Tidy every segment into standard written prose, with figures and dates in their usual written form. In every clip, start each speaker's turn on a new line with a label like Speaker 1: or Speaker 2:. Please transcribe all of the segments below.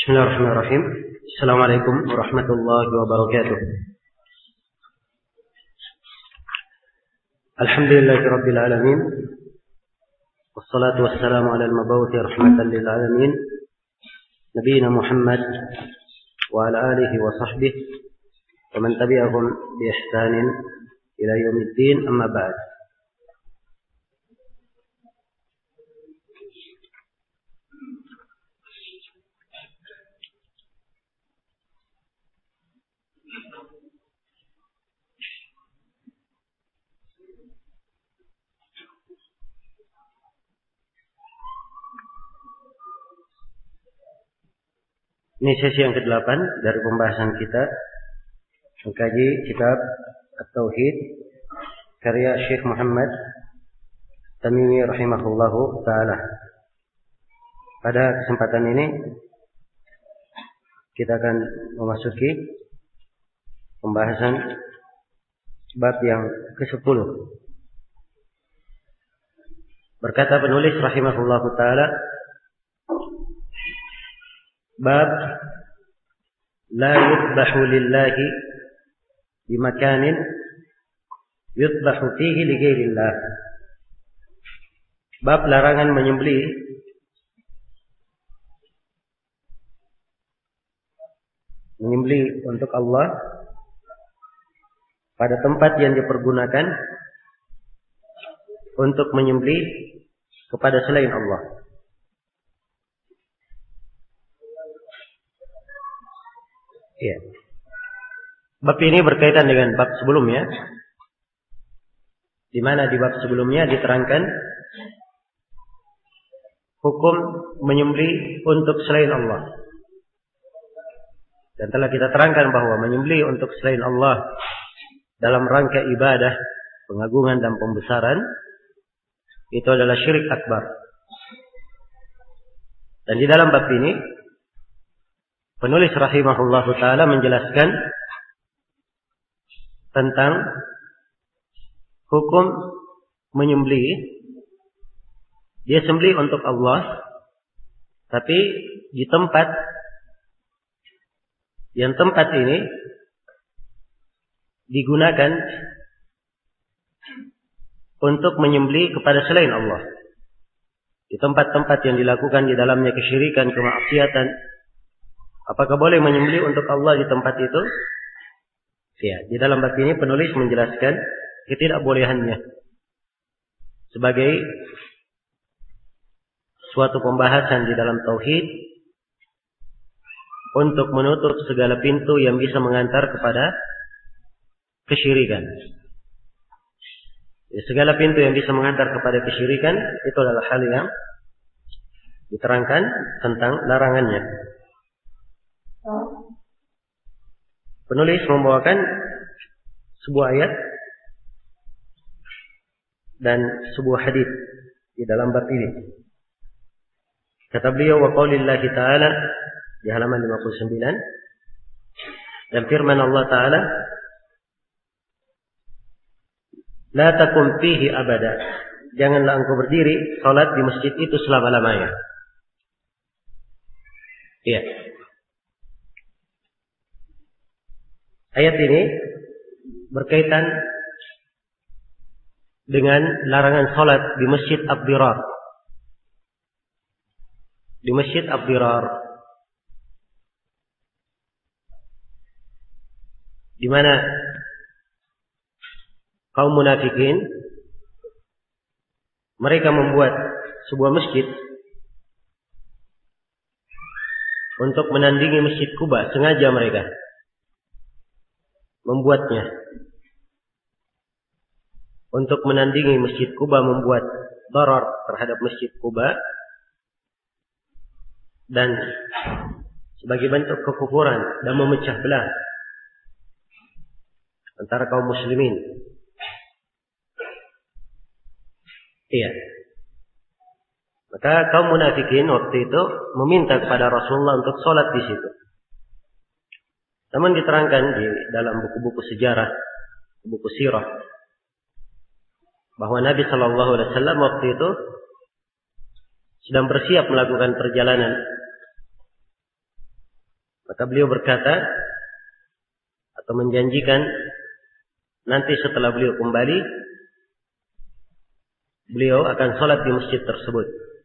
Speaker 1: Bismillahirrahmanirrahim. Assalamualaikum warahmatullahi wabarakatuh. Alhamdulillahirabbil alamin. Wassalatu wassalamu ala al-mab'uuthi rahmatan lil alamin. Nabiyyina Muhammad wa ala alihi wa sahbihi wa man tabi'ahum bi ihsanin ila yaumiddin, amma ba'd. Ini sesi yang ke-8 dari pembahasan kita mengkaji kitab At-Tauhid karya Syekh Muhammad Tamimi rahimahullahu ta'ala. Pada kesempatan ini kita akan memasuki pembahasan bab yang ke-10. Berkata penulis rahimahullahu ta'ala, bab la yudbahu lillahi di makanin yudbahu fihi li ghairillah. Bab larangan menyembelih untuk Allah pada tempat yang dipergunakan untuk menyembelih kepada selain Allah. Ya. Bab ini berkaitan dengan bab sebelumnya, di mana di bab sebelumnya diterangkan hukum menyembelih untuk selain Allah. Dan telah kita terangkan bahwa menyembelih untuk selain Allah dalam rangka ibadah, pengagungan dan pembesaran itu adalah syirik akbar. Dan di dalam bab ini penulis rahimahullahu ta'ala menjelaskan tentang hukum menyembelih. Dia sembelih untuk Allah, tapi di tempat ini digunakan untuk menyembelih kepada selain Allah. Di tempat-tempat yang dilakukan di dalamnya kesyirikan, kemaksiatan, apakah boleh menyembelih untuk Allah di tempat itu? Ya, di dalam bab ini penulis menjelaskan ketidakbolehannya sebagai suatu pembahasan di dalam tauhid untuk menutup segala pintu yang bisa mengantar kepada kesyirikan. Ya, segala pintu yang bisa mengantar kepada kesyirikan itu adalah hal yang diterangkan tentang larangannya. Penulis membawakan sebuah ayat dan sebuah hadis di dalam bab ini. Kata beliau, wa qaulillahi ta'ala di halaman 59, dan firman Allah Ta'ala, la takum fihi abada, janganlah engkau berdiri salat di masjid itu selama-lamanya. Iya. Ayat ini berkaitan dengan larangan salat di Masjid Abdirar. Di Masjid Abdirar, di mana kaum munafikin mereka membuat sebuah masjid untuk menandingi Masjid Quba. Sengaja mereka membuatnya untuk menandingi Masjid Quba, membuat darar terhadap Masjid Quba, dan sebagai bentuk kekufuran dan memecah belah antara kaum muslimin. Iya. Maka kaum munafikin waktu itu meminta kepada Rasulullah untuk sholat di situ. Namun diterangkan di dalam buku-buku sejarah, buku sirah, bahwa Nabi Shallallahu Alaihi Wasallam waktu itu sedang bersiap melakukan perjalanan Maka beliau berkata atau menjanjikan nanti setelah beliau kembali, beliau akan sholat di masjid tersebut.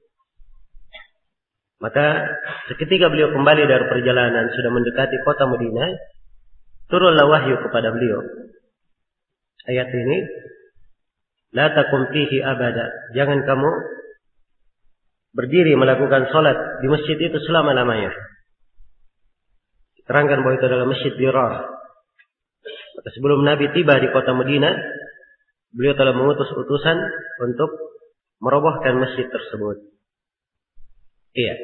Speaker 1: Maka seketika beliau kembali dari perjalanan, sudah mendekati kota Madinah, turunlah wahyu kepada beliau. Ayat ini, la taqum fihi abada. Jangan kamu berdiri melakukan sholat di masjid itu selama-lamanya. Terangkan bahwa itu adalah masjid Dirar. Maka sebelum Nabi tiba di kota Madinah, beliau telah mengutus utusan untuk merobohkan masjid tersebut. Iya.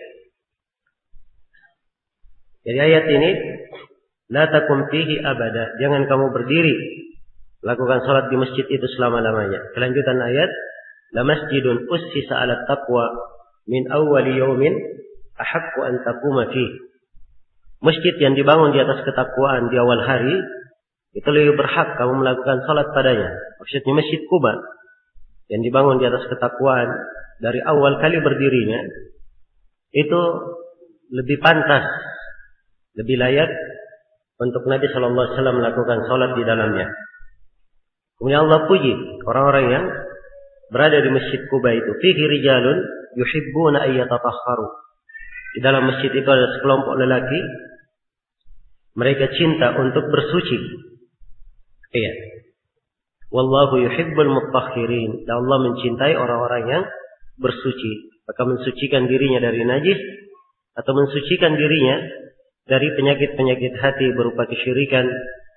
Speaker 1: Jadi ayat ini, la taqum fihi abada. Jangan kamu berdiri lakukan salat di masjid itu selama-lamanya. Kelanjutan ayat, la masjidun ussisa 'ala taqwa min awwali yaumin ahaqqu an taquma fihi. Masjid yang dibangun di atas ketakwaan di awal hari, itu lebih berhak kamu melakukan salat padanya. Maksudnya Masjid Quba yang dibangun di atas ketakwaan dari awal kali berdirinya, itu lebih pantas, lebih layak untuk Nabi sallallahu alaihi wasallam melakukan salat di dalamnya. Kemudian Allah puji orang-orang yang berada di Masjid Quba itu. Fihi rijalun yuhibbuna ayyatatahharu. Di dalam masjid itu ada sekelompok lelaki, mereka cinta untuk bersuci. Iya. Wallahu yuhibbul mutahhirin. Dan Allah mencintai orang-orang yang bersuci. Maka mensucikan dirinya dari najis atau mensucikan dirinya dari penyakit-penyakit hati berupa kesyirikan,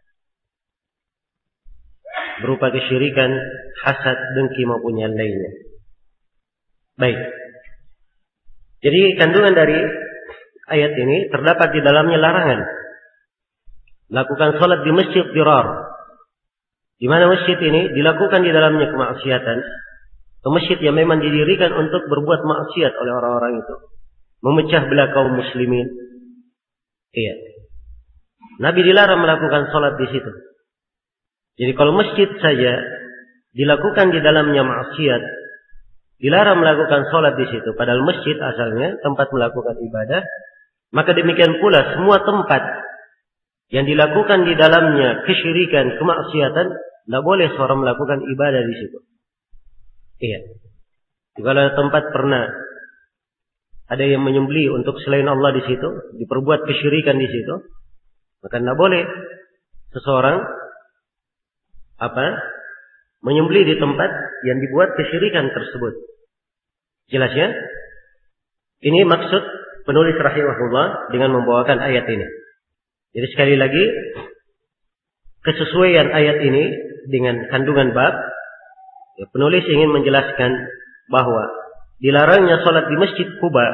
Speaker 1: hasad, dengki maupun yang lainnya. Baik. Jadi kandungan dari ayat ini terdapat di dalamnya larangan lakukan salat di masjid Dirar. Di mana masjid ini dilakukan di dalamnya kemaksiatan. Atau masjid yang memang didirikan untuk berbuat maksiat oleh orang-orang itu, memecah belah kaum muslimin. Iya. Nabi dilarang melakukan salat di situ. Jadi kalau masjid saja dilakukan di dalamnya maksiat, dilarang melakukan salat di situ, padahal masjid asalnya tempat melakukan ibadah, maka demikian pula semua tempat yang dilakukan di dalamnya kesyirikan, kemaksiatan, tidak boleh seorang melakukan ibadah di situ. Iya. Kalau tempat pernah ada yang menyembelih untuk selain Allah di situ, diperbuat kesyirikan di situ, maka tidak boleh seseorang menyembelih di tempat yang dibuat kesyirikan tersebut. Jelas ya? Ini maksud penulis rahimahullah dengan membawakan ayat ini. Jadi sekali lagi, kesesuaian ayat ini dengan kandungan bab, ya, penulis ingin menjelaskan bahwa dilarangnya salat di Masjid Quba,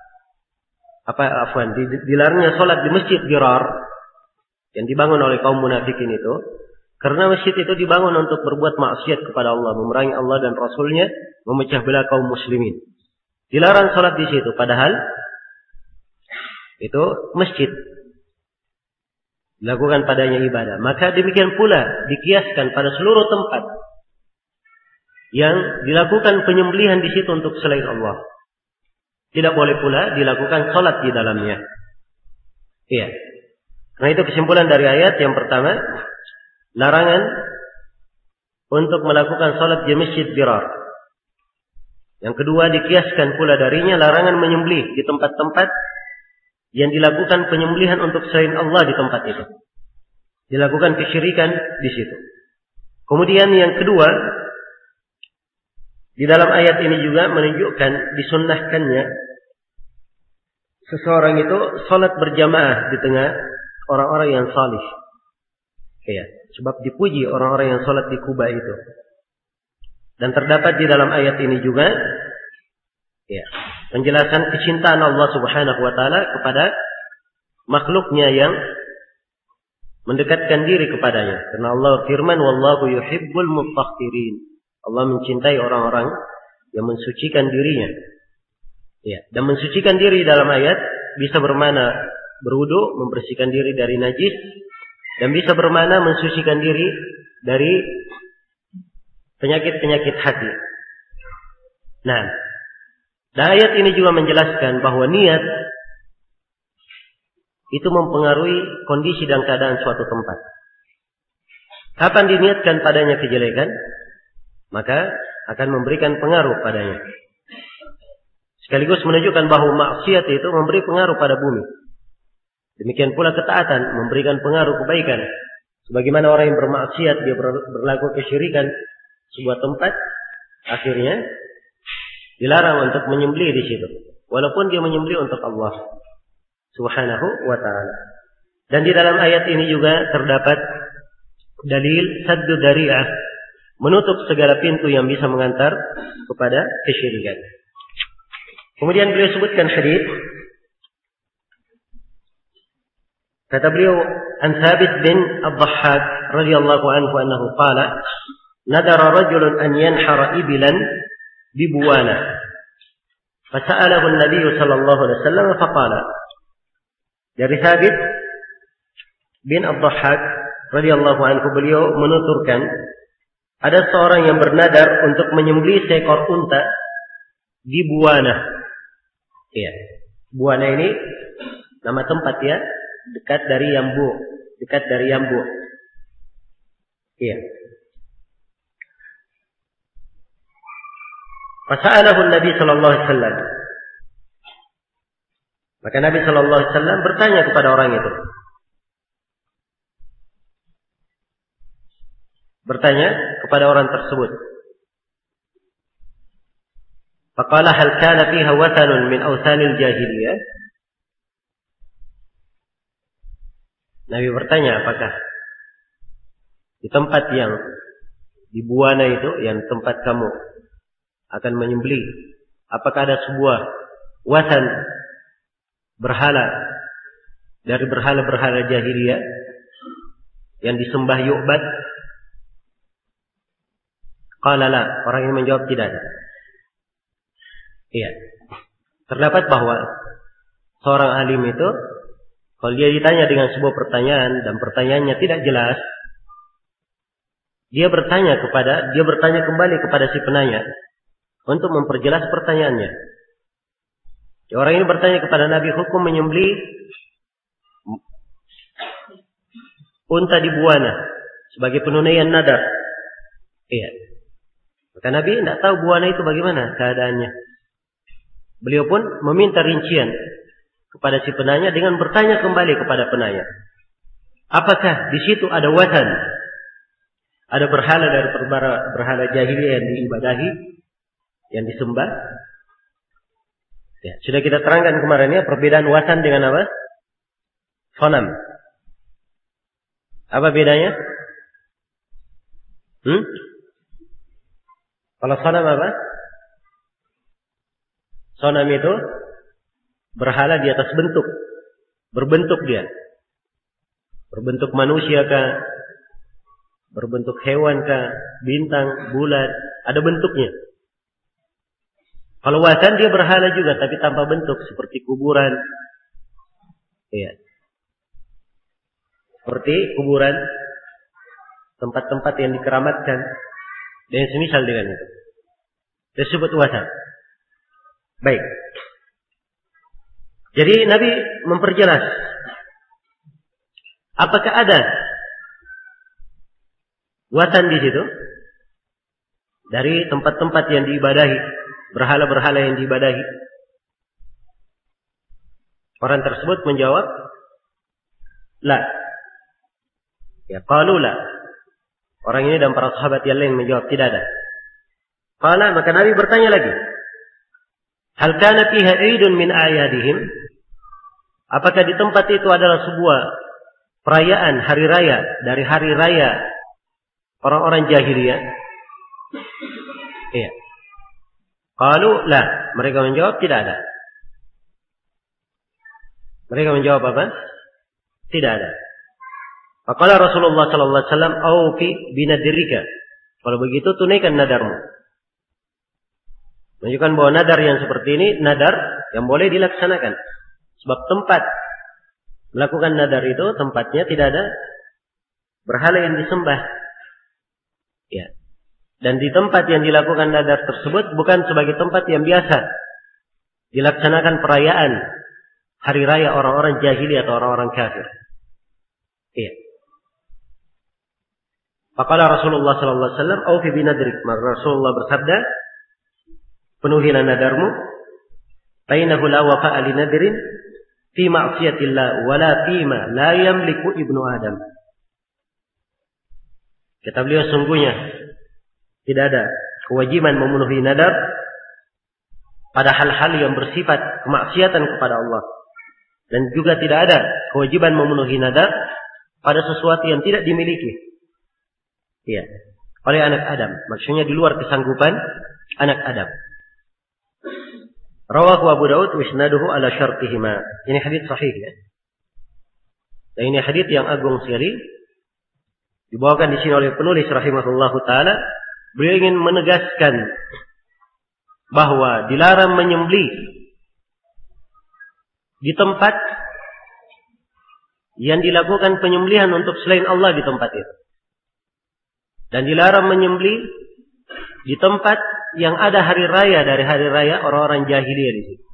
Speaker 1: dilarangnya salat di Masjid Dirar yang dibangun oleh kaum munafikin itu, karena masjid itu dibangun untuk berbuat maksiat kepada Allah, memerangi Allah dan Rasulnya, memecah belah kaum muslimin. Dilarang salat di situ, padahal itu masjid, dilakukan padanya ibadah. Maka demikian pula dikiaskan pada seluruh tempat yang dilakukan penyembelihan di situ untuk selain Allah. Tidak boleh pula dilakukan salat di dalamnya. Iya. Karena itu kesimpulan dari ayat yang pertama, larangan untuk melakukan salat di Masjid Dirar. Yang kedua, dikiaskan pula darinya larangan menyembelih di tempat-tempat yang dilakukan penyembelihan untuk selain Allah di tempat itu. Dilakukan kesyirikan di situ. Kemudian yang kedua, di dalam ayat ini juga menunjukkan disunnahkannya seseorang itu salat berjamaah di tengah orang-orang yang salih. Ya, sebab dipuji orang-orang yang salat di Kuba itu. Dan terdapat di dalam ayat ini juga ya, penjelasan kecintaan Allah Subhanahu wa taala kepada makhluknya yang mendekatkan diri kepadanya. Karena Allah firman, wallahu yuhibbul mutahhirin. Allah mencintai orang-orang yang mensucikan dirinya. Ya, dan mensucikan diri dalam ayat bisa bermakna berwudu, membersihkan diri dari najis, dan bisa bermakna mensucikan diri dari penyakit-penyakit hati. Nah, dan ayat ini juga menjelaskan bahwa niat itu mempengaruhi kondisi dan keadaan suatu tempat. Kapan diniatkan padanya kejelekan, maka akan memberikan pengaruh padanya. Sekaligus menunjukkan bahwa maksiat itu memberi pengaruh pada bumi. Demikian pula ketaatan memberikan pengaruh kebaikan. Sebagaimana orang yang bermaksiat, dia berlaku kesyirikan sebuah tempat, akhirnya dilarang untuk menyembelih di situ. Walaupun dia menyembelih untuk Allah Subhanahu wa ta'ala. Dan di dalam ayat ini juga terdapat dalil saddu dari'ah, menutup segala pintu yang bisa mengantar kepada kesyirikan. Kemudian beliau sebutkan hadis. Kata beliau, an Thabit bin Ad-Dhahhak radhiyallahu anhu annahu qala, nadara rajulun an yanhara ibilan bibuwana. Fasa'alahu an-nabiy sallallahu alaihi wasallam faqala. Dari Thabit bin Ad-Dhahhak radhiyallahu anhu, beliau menuturkan, ada seorang yang bernadar untuk menyembelih seekor unta di Buwana. Iya. Buwana ini nama tempat ya, dekat dari Yambu. Iya. Fasa'alahu Nabi sallallahu alaihi wasallam. Maka Nabi sallallahu alaihi wasallam bertanya kepada orang itu. Bertanya kepada orang tersebut. Faqala hal kana fiha wathanun min awthanil jahiliyah? Nabi bertanya, apakah di tempat yang di Buwana itu, yang tempat kamu akan menyembelih, apakah ada sebuah wathan berhala dari berhala-berhala jahiliyah yang disembah yu'bad? Qala la, orang ini menjawab tidak ada. Iya. Terdapat bahwa seorang alim itu, kalau dia ditanya dengan sebuah pertanyaan dan pertanyaannya tidak jelas, dia bertanya kembali kepada si penanya untuk memperjelas pertanyaannya. Orang ini bertanya kepada Nabi, hukum menyembelih unta di Buwana sebagai penunaian nadar. Iya. Maka Nabi tidak tahu Buwana itu bagaimana keadaannya. Beliau pun meminta rincian kepada si penanya dengan bertanya kembali kepada penanya, apakah di situ ada wathan, ada berhala dari berhala jahiliyah yang diibadahi, yang disembah? Ya, sudah kita terangkan kemarin ya, perbedaan wathan dengan apa? Sonam. Apa bedanya? Kalau sonam apa? Sonam itu berhala di atas bentuk. Berbentuk dia. Berbentuk manusia kah? Berbentuk hewan kah? Bintang, bulan. Ada bentuknya. Kalau wathan dia berhala juga, tapi tanpa bentuk. Seperti kuburan. Iya. Seperti kuburan. Tempat-tempat yang dikeramatkan. Dan semisal dengan itu. Disebut wathan. Baik. Jadi Nabi memperjelas, apakah ada wathan di situ dari tempat-tempat yang diibadahi, berhala-berhala yang diibadahi? Orang tersebut menjawab, la. Ya, qalu la. Orang ini dan para sahabat yang lain menjawab tidak ada. Qala, maka Nabi bertanya lagi, hal kana fiha 'idun min a'yadihim? Apakah di tempat itu adalah sebuah perayaan hari raya dari hari raya orang-orang jahiliyah? Iya. Qalu la, mereka menjawab tidak ada. Mereka menjawab apa? Tidak ada. Faqala Rasulullah sallallahu alaihi wasallam, "Aufi binadrika." Kalau begitu tunaikan nadarmu. Menunjukkan bahwa nadar yang seperti ini nadar yang boleh dilaksanakan. Sebab tempat melakukan nadar itu tempatnya tidak ada berhala yang disembah. Ya. Dan di tempat yang dilakukan nadar tersebut bukan sebagai tempat yang biasa dilaksanakan perayaan hari raya orang-orang jahili atau orang-orang kafir. Iya. Faqala Rasulullah sallallahu alaihi wasallam, "Aufi binadrik." Maka Rasulullah bersabda, penuhilah nadarmu. Bainahu la wafa'a li nadrin fi ma'siyatillah wala fima la yamliku ibnu Adam. Kata beliau, sungguhnya tidak ada kewajiban memenuhi nadar pada hal-hal yang bersifat kemaksiatan kepada Allah. Dan juga tidak ada kewajiban memenuhi nadar pada sesuatu yang tidak dimiliki. Ya, oleh anak Adam. Maksudnya di luar kesanggupan anak Adam. Rawahu Abu Daud wa isnaduhu ala syartihima. Ini hadis sahih ya. Dan ini hadis yang agung sekali. Dibawakan di sini oleh penulis rahimahullahu taala. Beliau ingin menegaskan bahwa dilarang menyembelih di tempat yang dilakukan penyembelihan untuk selain Allah di tempat itu. Dan dilarang menyembelih di tempat yang ada hari raya dari hari raya orang-orang jahiliyah di situ.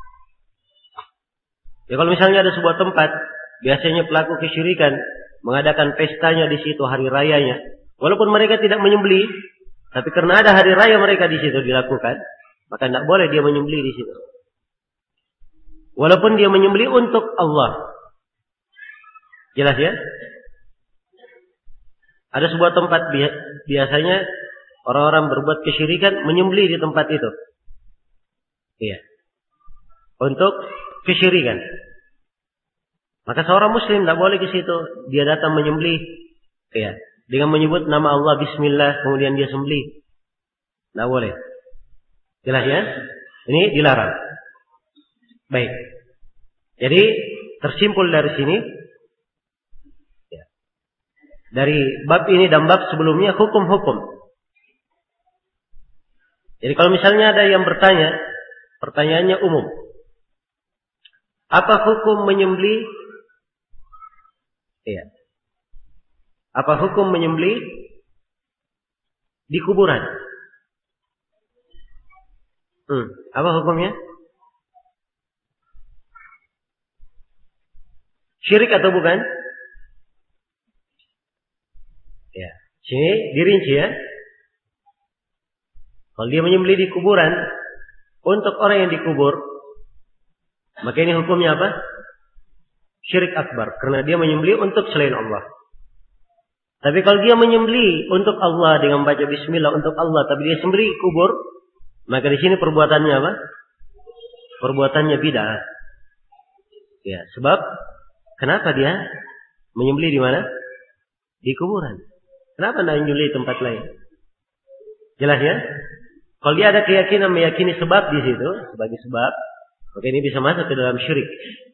Speaker 1: Ya kalau misalnya ada sebuah tempat, biasanya pelaku kesyirikan mengadakan pestanya di situ hari rayanya, walaupun mereka tidak menyembelih, tapi karena ada hari raya mereka di situ dilakukan, maka tidak boleh dia menyembelih di situ. Walaupun dia menyembelih untuk Allah. Jelas ya? Ada sebuah tempat biasanya orang-orang berbuat kesyirikan menyembelih di tempat itu. Iya. Untuk kesyirikan. Maka seorang muslim tidak boleh ke situ. Dia datang menyembelih. Iya. Dengan menyebut nama Allah bismillah kemudian dia sembelih. Tidak boleh. Jelas ya? Ini dilarang. Baik. Jadi tersimpul dari sini, dari bab ini dan bab sebelumnya hukum-hukum. Jadi kalau misalnya ada yang bertanya, pertanyaannya umum. Apa hukum menyembelih? Iya. Apa hukum menyembelih di kuburan? Apa hukumnya? Syirik atau bukan? Ya, sini dirinci ya. Kalau dia menyembelih di kuburan untuk orang yang dikubur, maka ini hukumnya apa? Syirik akbar, karena dia menyembelih untuk selain Allah. Tapi kalau dia menyembelih untuk Allah dengan baca bismillah untuk Allah, tapi dia sembelih kubur, maka di sini perbuatannya apa? Perbuatannya bid'ah. Ya, sebab kenapa dia menyembelih di mana? Di kuburan. Kenapa tidak menyembelih tempat lain? Jelas ya? Kalau dia ada keyakinan meyakini sebab di situ sebagai sebab, maka ini bisa masuk ke dalam syirik.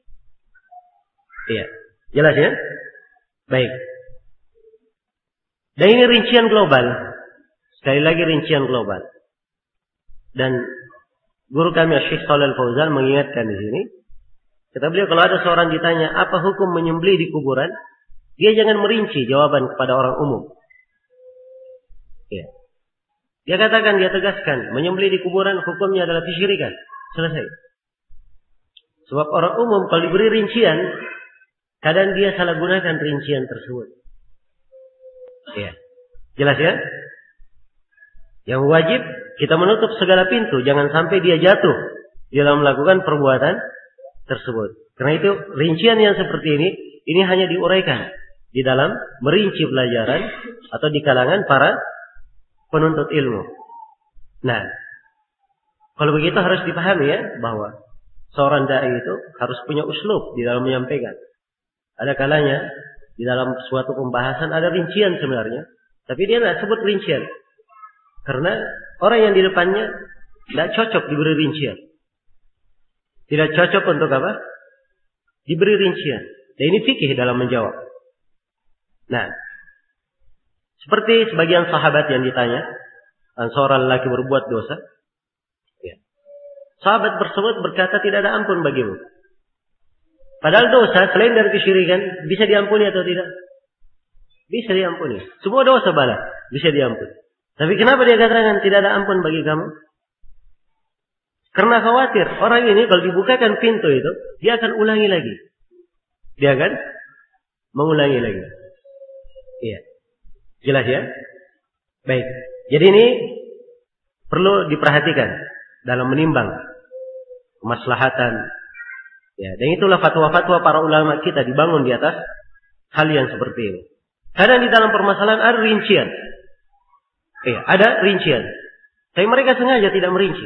Speaker 1: Iya, jelas ya? Baik. Dan ini rincian global. Sekali lagi rincian global. Dan guru kami Syekh Shalal Fauzan mengingatkan di sini. Kata beliau, kalau ada seorang ditanya apa hukum menyembelih di kuburan, dia jangan merinci jawaban kepada orang umum. Ya. Dia katakan, dia tegaskan, menyembelih di kuburan hukumnya adalah kesyirikan. Selesai. Sebab orang umum kalau diberi rincian, kadang dia salah gunakan rincian tersebut. Ya. Jelas ya? Yang wajib kita menutup segala pintu, jangan sampai dia jatuh dalam melakukan perbuatan tersebut. Karena itu rincian yang seperti ini hanya diuraikan di dalam merinci pelajaran atau di kalangan para penuntut ilmu. Nah, kalau begitu harus dipahami ya bahwa seorang dai itu harus punya uslub di dalam menyampaikan. Ada kalanya di dalam suatu pembahasan ada rincian sebenarnya, tapi dia tidak sebut rincian karena orang yang di depannya tidak cocok diberi rincian. Tidak cocok untuk apa? Diberi rincian. Dan ini fikih dalam menjawab. Nah, seperti sebagian sahabat yang ditanya, seorang lelaki berbuat dosa. Ya. Sahabat tersebut berkata, tidak ada ampun bagimu. Padahal dosa selain dari kesyirikan bisa diampuni atau tidak? Bisa diampuni. Semua dosa bala bisa diampuni. Tapi kenapa dia katakan tidak ada ampun bagi kamu? Karena khawatir orang ini kalau dibukakan pintu itu, dia akan ulangi lagi. Dia akan mengulangi lagi. Iya. Jelas ya? Baik. Jadi ini perlu diperhatikan dalam menimbang kemaslahatan. Ya, dan itulah fatwa-fatwa para ulama kita dibangun di atas hal yang seperti ini. Kadang di dalam permasalahan ada rincian. Iya, ada rincian. Tapi mereka sengaja tidak merinci.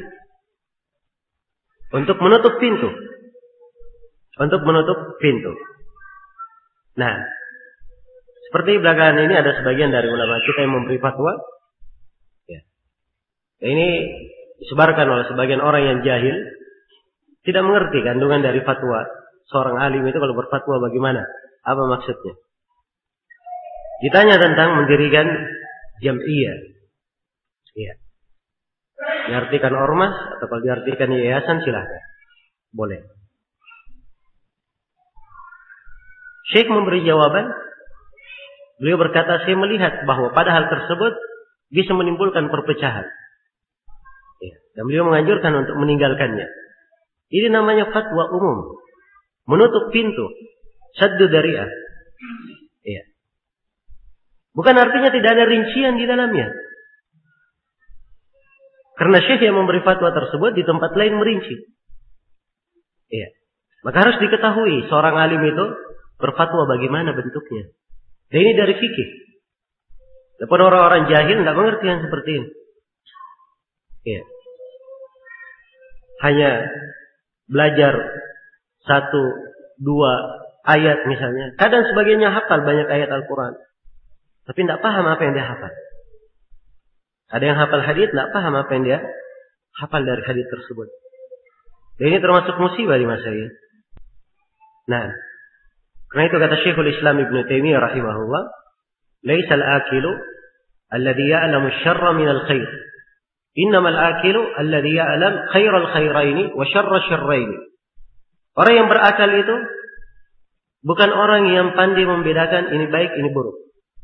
Speaker 1: Untuk menutup pintu. Untuk menutup pintu. Nah, seperti belakangan ini ada sebagian dari ulama kita yang memberi fatwa. Ya. Ini disebarkan oleh sebagian orang yang jahil. Tidak mengerti kandungan dari fatwa. Seorang alim itu kalau berfatwa bagaimana? Apa maksudnya? Ditanya tentang mendirikan jam'iyah. Iya. Diartikan ormas atau kalau diartikan yayasan silahkan. Boleh. Syekh memberi jawaban. Beliau berkata, saya melihat bahwa pada hal tersebut bisa menimbulkan perpecahan. Ya. Dan beliau menganjurkan untuk meninggalkannya. Ini namanya fatwa umum. Menutup pintu. Saddu dari'ah. Ya. Bukan artinya tidak ada rincian di dalamnya. Karena syekh yang memberi fatwa tersebut di tempat lain merinci. Ya. Maka harus diketahui seorang alim itu berfatwa bagaimana bentuknya. Dan ini dari fikih. Walaupun orang-orang jahil tidak mengerti yang seperti ini. Ya. Hanya belajar 1, 2 ayat misalnya. Kadang sebagainya hafal banyak ayat Al-Quran. Tapi tidak paham apa yang dia hafal. Ada yang hafal hadis tidak paham apa yang dia hafal dari hadis tersebut. Dan ini termasuk musibah di masa ini. Nah, karena itu kata Syekhul Islam Ibn Taimiyah rahimahullah, "Laisa al-akilu alladhi ya'lamu asy-syarra min al-khair. Innama al-akilu alladhi ya'lam khairal khairaini wa syarra syarraini." Orang yang berakal itu bukan orang yang pandai membedakan ini baik, ini buruk.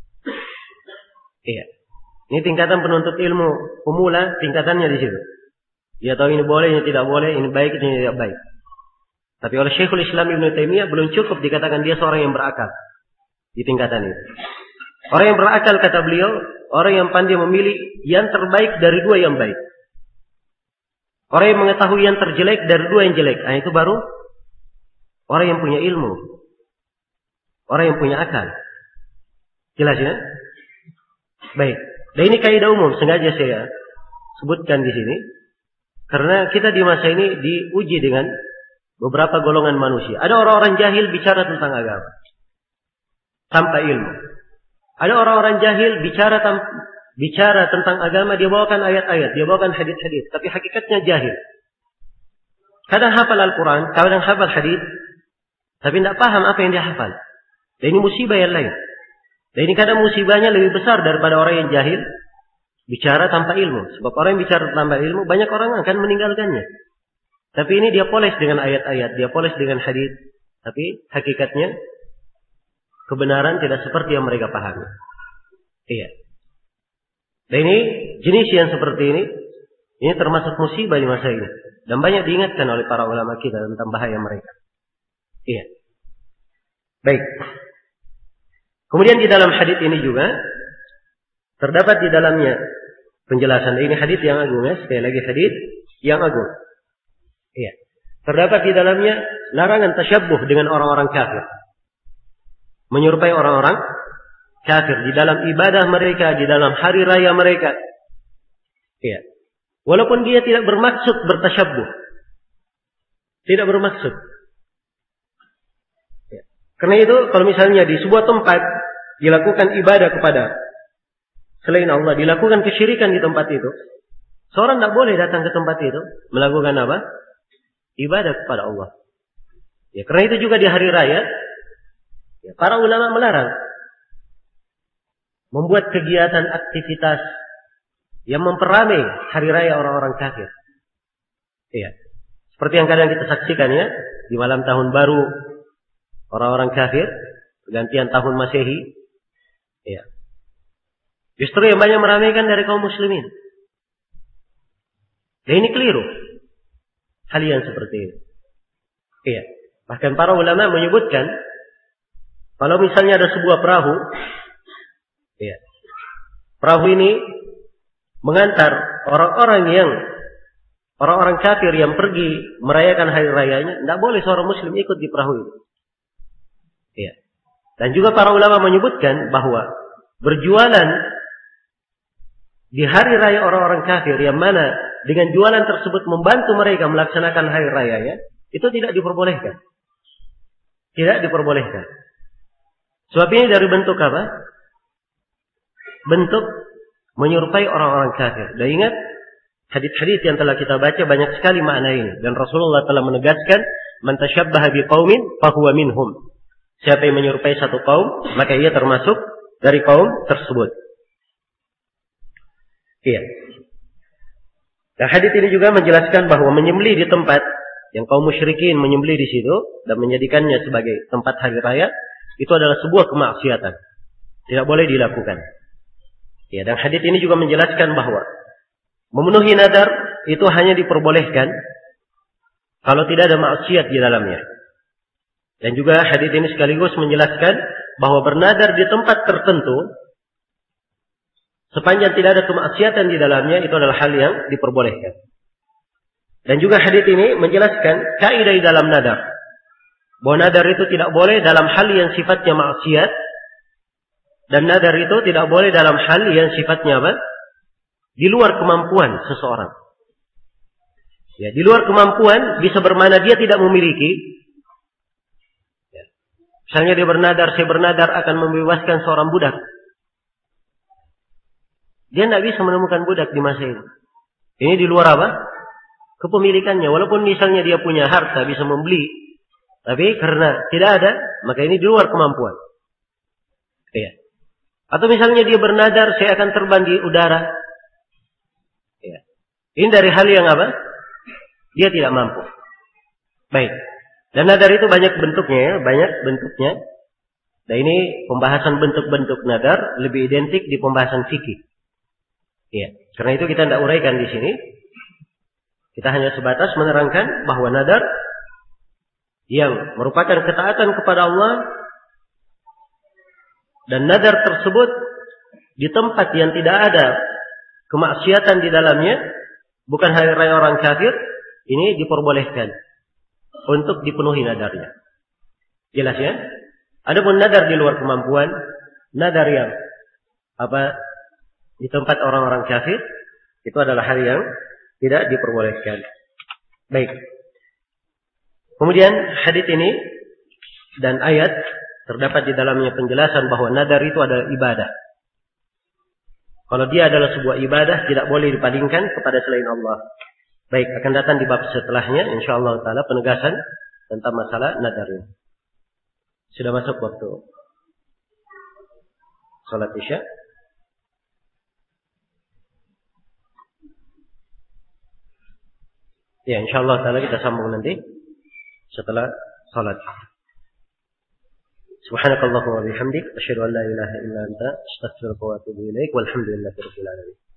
Speaker 1: Iya. Ini tingkatan penuntut ilmu pemula, tingkatannya di situ. Dia tahu ini boleh, ini tidak boleh, ini baik, ini tidak baik. Tapi oleh Syekhul Islam Ibn Taimiyah belum cukup dikatakan dia seorang yang berakal di tingkatan itu. Orang yang berakal kata beliau, orang yang pandai memilih yang terbaik dari dua yang baik. Orang yang mengetahui yang terjelek dari dua yang jelek. Nah, itu baru orang yang punya ilmu. Orang yang punya akal. Jelas ya? Baik. Dan ini kaidah umum sengaja saya sebutkan di sini karena kita di masa ini diuji dengan beberapa golongan manusia. Ada orang-orang jahil bicara tentang agama tanpa ilmu. Ada orang-orang jahil bicara tentang agama, dia bawakan ayat-ayat, dia bawakan hadis-hadis, tapi hakikatnya jahil. Kadang hafal Al-Quran, kadang hafal hadis, tapi tidak paham apa yang dia hafal. Dan ini musibah yang lain. Dan ini kadang musibahnya lebih besar daripada orang yang jahil bicara tanpa ilmu. Sebab orang yang bicara tanpa ilmu, banyak orang akan meninggalkannya. Tapi ini dia poles dengan ayat-ayat, dia poles dengan hadis. Tapi hakikatnya kebenaran tidak seperti yang mereka pahami. Iya. Dan ini jenis yang seperti ini termasuk musibah di masa ini. Dan banyak diingatkan oleh para ulama kita tentang bahaya mereka. Iya. Baik. Kemudian di dalam hadis ini juga terdapat di dalamnya penjelasan. Ini hadis yang agung ya, sekali lagi hadis yang agung. Iya. Terdapat di dalamnya larangan tasyabbuh dengan orang-orang kafir. Menyerupai orang-orang kafir di dalam ibadah mereka, di dalam hari raya mereka. Iya. Walaupun dia tidak bermaksud bertasyabbuh. Tidak bermaksud. Ya. Karena itu kalau misalnya di sebuah tempat dilakukan ibadah kepada selain Allah, dilakukan kesyirikan di tempat itu, seorang tidak boleh datang ke tempat itu melakukan apa? Ibadah kepada Allah. Ya, karena itu juga di hari raya, ya, para ulama melarang membuat kegiatan aktivitas yang memperamai hari raya orang-orang kafir. Ya, seperti yang kadang kita saksikan ya, di malam tahun baru orang-orang kafir, pergantian tahun Masehi. Ya. Justru yang banyak meramaikan dari kaum muslimin. Dan ini keliru. hal yang seperti ini. Iya. Bahkan para ulama menyebutkan kalau misalnya ada sebuah perahu, iya, perahu ini mengantar orang-orang kafir yang pergi merayakan hari rayanya, tidak boleh seorang muslim ikut di perahu itu. Iya. Dan juga para ulama menyebutkan bahwa berjualan di hari raya orang-orang kafir yang mana dengan jualan tersebut membantu mereka melaksanakan hari rayanya, itu tidak diperbolehkan. Tidak diperbolehkan. Sebab ini dari bentuk apa? Bentuk menyerupai orang-orang kafir. Dan ingat, hadits-hadits yang telah kita baca banyak sekali makna ini. Dan Rasulullah telah menegaskan, man tashabbaha biqaumin fahuwa minhum. Siapa yang menyerupai satu kaum, maka ia termasuk dari kaum tersebut. Iya. Dan hadits ini juga menjelaskan bahwa menyembelih di tempat yang kaum musyrikin menyembelih di situ dan menjadikannya sebagai tempat hari raya, itu adalah sebuah kemaksiatan. Tidak boleh dilakukan. Ya, dan hadits ini juga menjelaskan bahwa memenuhi nadar itu hanya diperbolehkan kalau tidak ada maksiat di dalamnya. Dan juga hadits ini sekaligus menjelaskan bahwa bernadar di tempat tertentu sepanjang tidak ada kemaksiatan di dalamnya itu adalah hal yang diperbolehkan. Dan juga hadits ini menjelaskan kaidah di dalam nadar. Bahwa nadar itu tidak boleh dalam hal yang sifatnya maksiat. Dan nadar itu tidak boleh dalam hal yang sifatnya apa? Di luar kemampuan seseorang. Ya, di luar kemampuan bisa bermakna dia tidak memiliki. Ya. Misalnya dia bernadar, saya bernadar akan membebaskan seorang budak. Dia tidak bisa menemukan budak di masa ini. Ini di luar apa? Kepemilikannya. Walaupun misalnya dia punya harta bisa membeli, tapi karena tidak ada, maka ini di luar kemampuan. Ya. Atau misalnya dia bernadar, saya akan terbang di udara. Ya. Ini dari hal yang apa? Dia tidak mampu. Baik. Dan nadar itu banyak bentuknya ya, banyak bentuknya. Dan ini pembahasan bentuk-bentuk nadar lebih identik di pembahasan fikih. Ya. Karena itu kita tidak uraikan di sini. Kita hanya sebatas menerangkan bahwa nadar yang merupakan ketaatan kepada Allah dan nadar tersebut di tempat yang tidak ada kemaksiatan di dalamnya, bukan hari raya orang kafir, ini diperbolehkan untuk dipenuhi nadarnya. Jelas ya? Adapun nadar di luar kemampuan, nadar yang di tempat orang-orang kafir, itu adalah hal yang tidak diperbolehkan. Baik. Kemudian hadits ini dan ayat terdapat di dalamnya penjelasan bahwa nadar itu adalah ibadah. Kalau dia adalah sebuah ibadah, tidak boleh dipalingkan kepada selain Allah. Baik, akan datang di bab setelahnya, insyaallah taala penegasan tentang masalah nadar ini. Sudah masuk waktu salat Isya. Ya, insyaallah taala kita sambung nanti setelah salat. Subhanakallahumma wa bihamdik asyhadu an la ilaha illa anta astaghfiruka wa atubu ilaik walhamdulillahi rabbil alamin.